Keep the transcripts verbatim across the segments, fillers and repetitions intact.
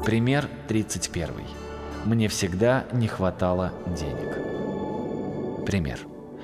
Пример тридцать первый. Мне всегда не хватало денег. Пример.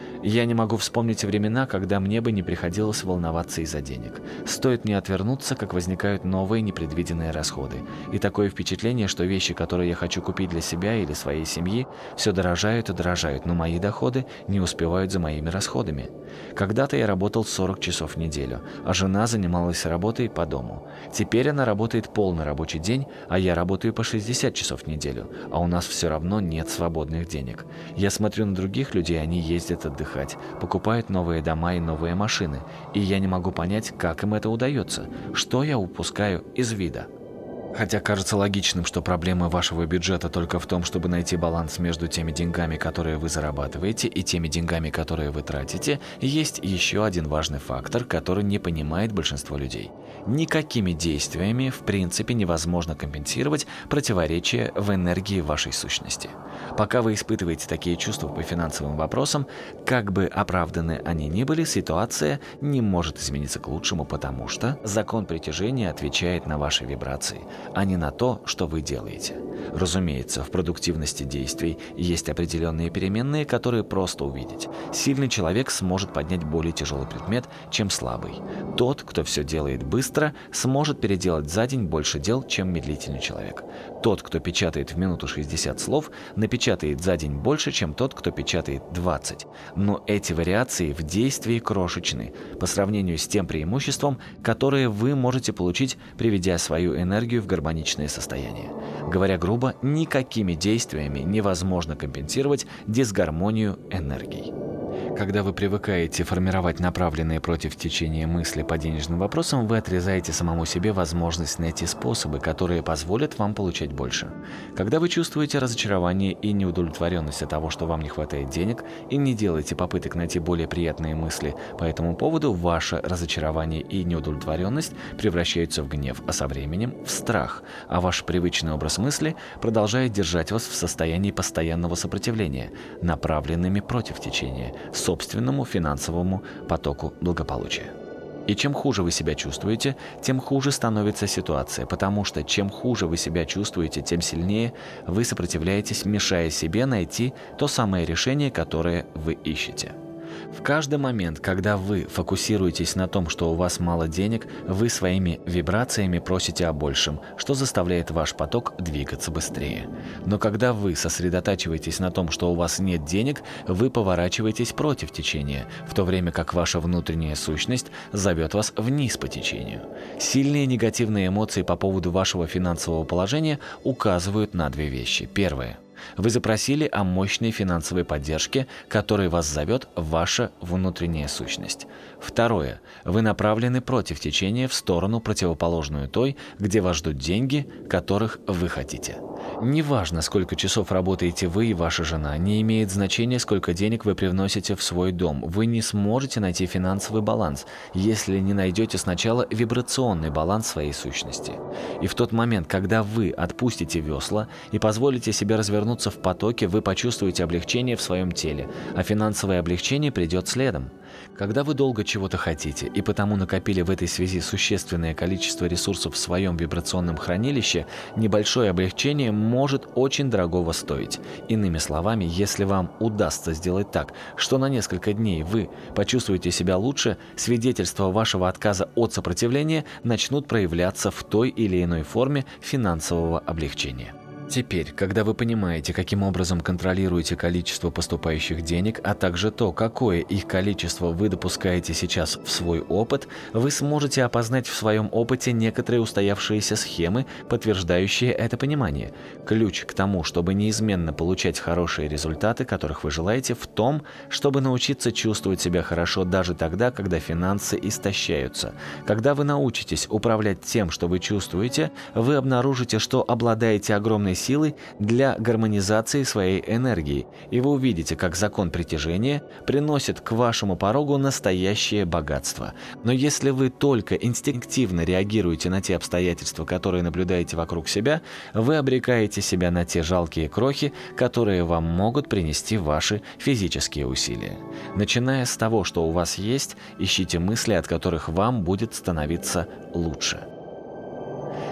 Я не могу вспомнить времена, когда мне бы не приходилось волноваться из-за денег. Стоит мне отвернуться, как возникают новые непредвиденные расходы. И такое впечатление, что вещи, которые я хочу купить для себя или своей семьи, все дорожают и дорожают, но мои доходы не успевают за моими расходами. Когда-то я работал сорок часов в неделю, а жена занималась работой по дому. Теперь она работает полный рабочий день, а я работаю по шестьдесят часов в неделю, а у нас все равно нет свободных денег. Я смотрю на других людей, они ездят отдыхать, покупают новые дома и новые машины, и я не могу понять, как им это удается, что я упускаю из вида. Хотя кажется логичным, что проблема вашего бюджета только в том, чтобы найти баланс между теми деньгами, которые вы зарабатываете, и теми деньгами, которые вы тратите, есть еще один важный фактор, который не понимает большинство людей. Никакими действиями в принципе невозможно компенсировать противоречия в энергии вашей сущности. Пока вы испытываете такие чувства по финансовым вопросам, как бы оправданы они ни были, ситуация не может измениться к лучшему, потому что закон притяжения отвечает на ваши вибрации, а не на то, что вы делаете. Разумеется, в продуктивности действий есть определенные переменные, которые просто увидеть. Сильный человек сможет поднять более тяжелый предмет, чем слабый. Тот, кто все делает быстро, сможет переделать за день больше дел, чем медлительный человек. Тот, кто печатает в минуту шестьдесят слов, напечатает за день больше, чем тот, кто печатает двадцать. Но эти вариации в действии крошечны по сравнению с тем преимуществом, которое вы можете получить, приведя свою энергию в гармоничное состояние. Говоря грубо, никакими действиями невозможно компенсировать дисгармонию энергий. Когда вы привыкаете формировать направленные против течения мысли по денежным вопросам, вы отрезаете самому себе возможность найти способы, которые позволят вам получать больше. Когда вы чувствуете разочарование и неудовлетворенность от того, что вам не хватает денег, и не делаете попыток найти более приятные мысли по этому поводу, ваше разочарование и неудовлетворенность превращаются в гнев, а со временем в страх, а ваш привычный образ мысли продолжает держать вас в состоянии постоянного сопротивления, направленными против течения, собственному финансовому потоку благополучия. И чем хуже вы себя чувствуете, тем хуже становится ситуация, потому что чем хуже вы себя чувствуете, тем сильнее вы сопротивляетесь, мешая себе найти то самое решение, которое вы ищете. В каждый момент, когда вы фокусируетесь на том, что у вас мало денег, вы своими вибрациями просите о большем, что заставляет ваш поток двигаться быстрее. Но когда вы сосредотачиваетесь на том, что у вас нет денег, вы поворачиваетесь против течения, в то время как ваша внутренняя сущность зовет вас вниз по течению. Сильные негативные эмоции по поводу вашего финансового положения указывают на две вещи. Первое. Вы запросили о мощной финансовой поддержке, которой вас зовет ваша внутренняя сущность. Второе. Вы направлены против течения в сторону, противоположную той, где вас ждут деньги, которых вы хотите. Неважно, сколько часов работаете вы и ваша жена, не имеет значения, сколько денег вы привносите в свой дом. Вы не сможете найти финансовый баланс, если не найдете сначала вибрационный баланс своей сущности. И в тот момент, когда вы отпустите весла и позволите себе развернуться в потоке, вы почувствуете облегчение в своем теле, а финансовое облегчение придет следом. Когда вы долго чего-то хотите и потому накопили в этой связи существенное количество ресурсов в своем вибрационном хранилище, небольшое облегчение может очень дорогого стоить. Иными словами, если вам удастся сделать так, что на несколько дней вы почувствуете себя лучше, свидетельства вашего отказа от сопротивления начнут проявляться в той или иной форме финансового облегчения. Теперь, когда вы понимаете, каким образом контролируете количество поступающих денег, а также то, какое их количество вы допускаете сейчас в свой опыт, вы сможете опознать в своем опыте некоторые устоявшиеся схемы, подтверждающие это понимание. Ключ к тому, чтобы неизменно получать хорошие результаты, которых вы желаете, в том, чтобы научиться чувствовать себя хорошо даже тогда, когда финансы истощаются. Когда вы научитесь управлять тем, что вы чувствуете, вы обнаружите, что обладаете огромной силой для гармонизации своей энергии, и вы увидите, как закон притяжения приносит к вашему порогу настоящее богатство. Но если вы только инстинктивно реагируете на те обстоятельства, которые наблюдаете вокруг себя, вы обрекаете себя на те жалкие крохи, которые вам могут принести ваши физические усилия. Начиная с того, что у вас есть, ищите мысли, от которых вам будет становиться лучше.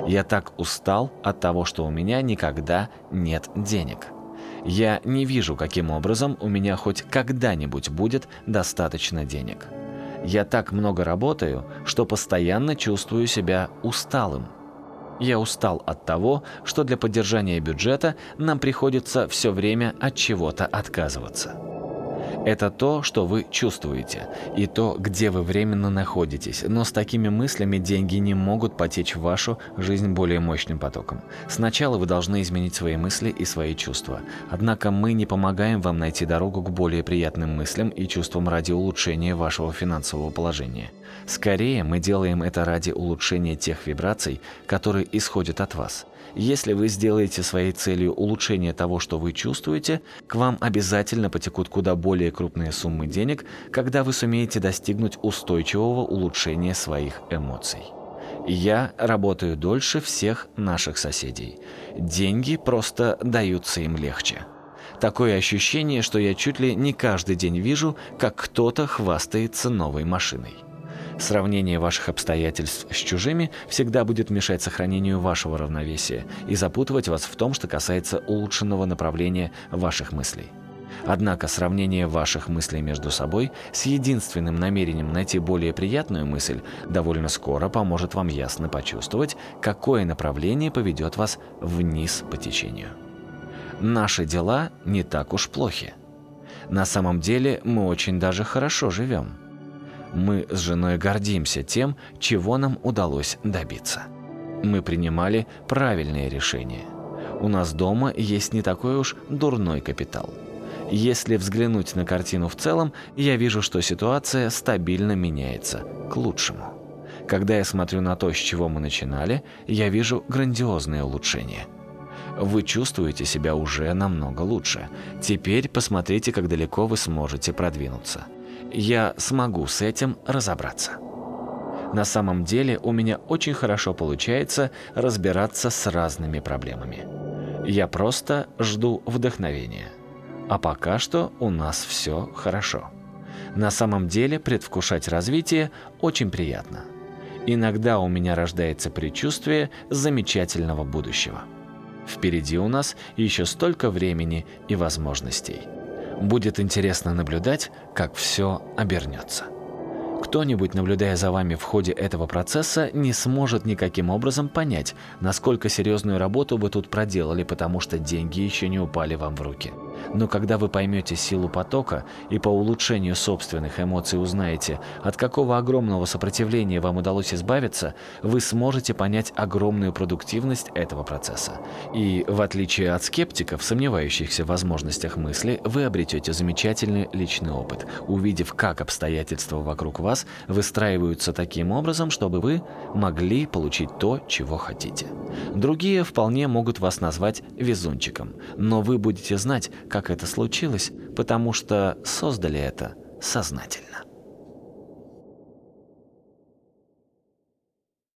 Я так устал от того, что у меня никогда нет денег. Я не вижу, каким образом у меня хоть когда-нибудь будет достаточно денег. Я так много работаю, что постоянно чувствую себя усталым. Я устал от того, что для поддержания бюджета нам приходится все время от чего-то отказываться. Это то, что вы чувствуете, и то, где вы временно находитесь, но с такими мыслями деньги не могут потечь в вашу жизнь более мощным потоком. Сначала вы должны изменить свои мысли и свои чувства. Однако мы не помогаем вам найти дорогу к более приятным мыслям и чувствам ради улучшения вашего финансового положения. Скорее, мы делаем это ради улучшения тех вибраций, которые исходят от вас. Если вы сделаете своей целью улучшение того, что вы чувствуете, к вам обязательно потекут куда более крупные суммы денег, когда вы сумеете достигнуть устойчивого улучшения своих эмоций. Я работаю дольше всех наших соседей. Деньги просто даются им легче. Такое ощущение, что я чуть ли не каждый день вижу, как кто-то хвастается новой машиной. Сравнение ваших обстоятельств с чужими всегда будет мешать сохранению вашего равновесия и запутывать вас в том, что касается улучшенного направления ваших мыслей. Однако сравнение ваших мыслей между собой с единственным намерением найти более приятную мысль довольно скоро поможет вам ясно почувствовать, какое направление поведет вас вниз по течению. Наши дела не так уж плохи. На самом деле мы очень даже хорошо живем. Мы с женой гордимся тем, чего нам удалось добиться. Мы принимали правильные решения. У нас дома есть не такой уж дурной капитал. Если взглянуть на картину в целом, я вижу, что ситуация стабильно меняется к лучшему. Когда я смотрю на то, с чего мы начинали, я вижу грандиозные улучшения. Вы чувствуете себя уже намного лучше. Теперь посмотрите, как далеко вы сможете продвинуться. Я смогу с этим разобраться. На самом деле у меня очень хорошо получается разбираться с разными проблемами. Я просто жду вдохновения. А пока что у нас все хорошо. На самом деле предвкушать развитие очень приятно. Иногда у меня рождается предчувствие замечательного будущего. Впереди у нас еще столько времени и возможностей. Будет интересно наблюдать, как все обернется. Кто-нибудь, наблюдая за вами в ходе этого процесса, не сможет никаким образом понять, насколько серьезную работу вы тут проделали, потому что деньги еще не упали вам в руки. Но когда вы поймете силу потока и по улучшению собственных эмоций узнаете, от какого огромного сопротивления вам удалось избавиться, вы сможете понять огромную продуктивность этого процесса. И, в отличие от скептиков, сомневающихся в возможностях мысли, вы обретете замечательный личный опыт, увидев, как обстоятельства вокруг вас выстраиваются таким образом, чтобы вы могли получить то, чего хотите. Другие вполне могут вас назвать везунчиком, но вы будете знать, как это случилось, потому что создали это сознательно.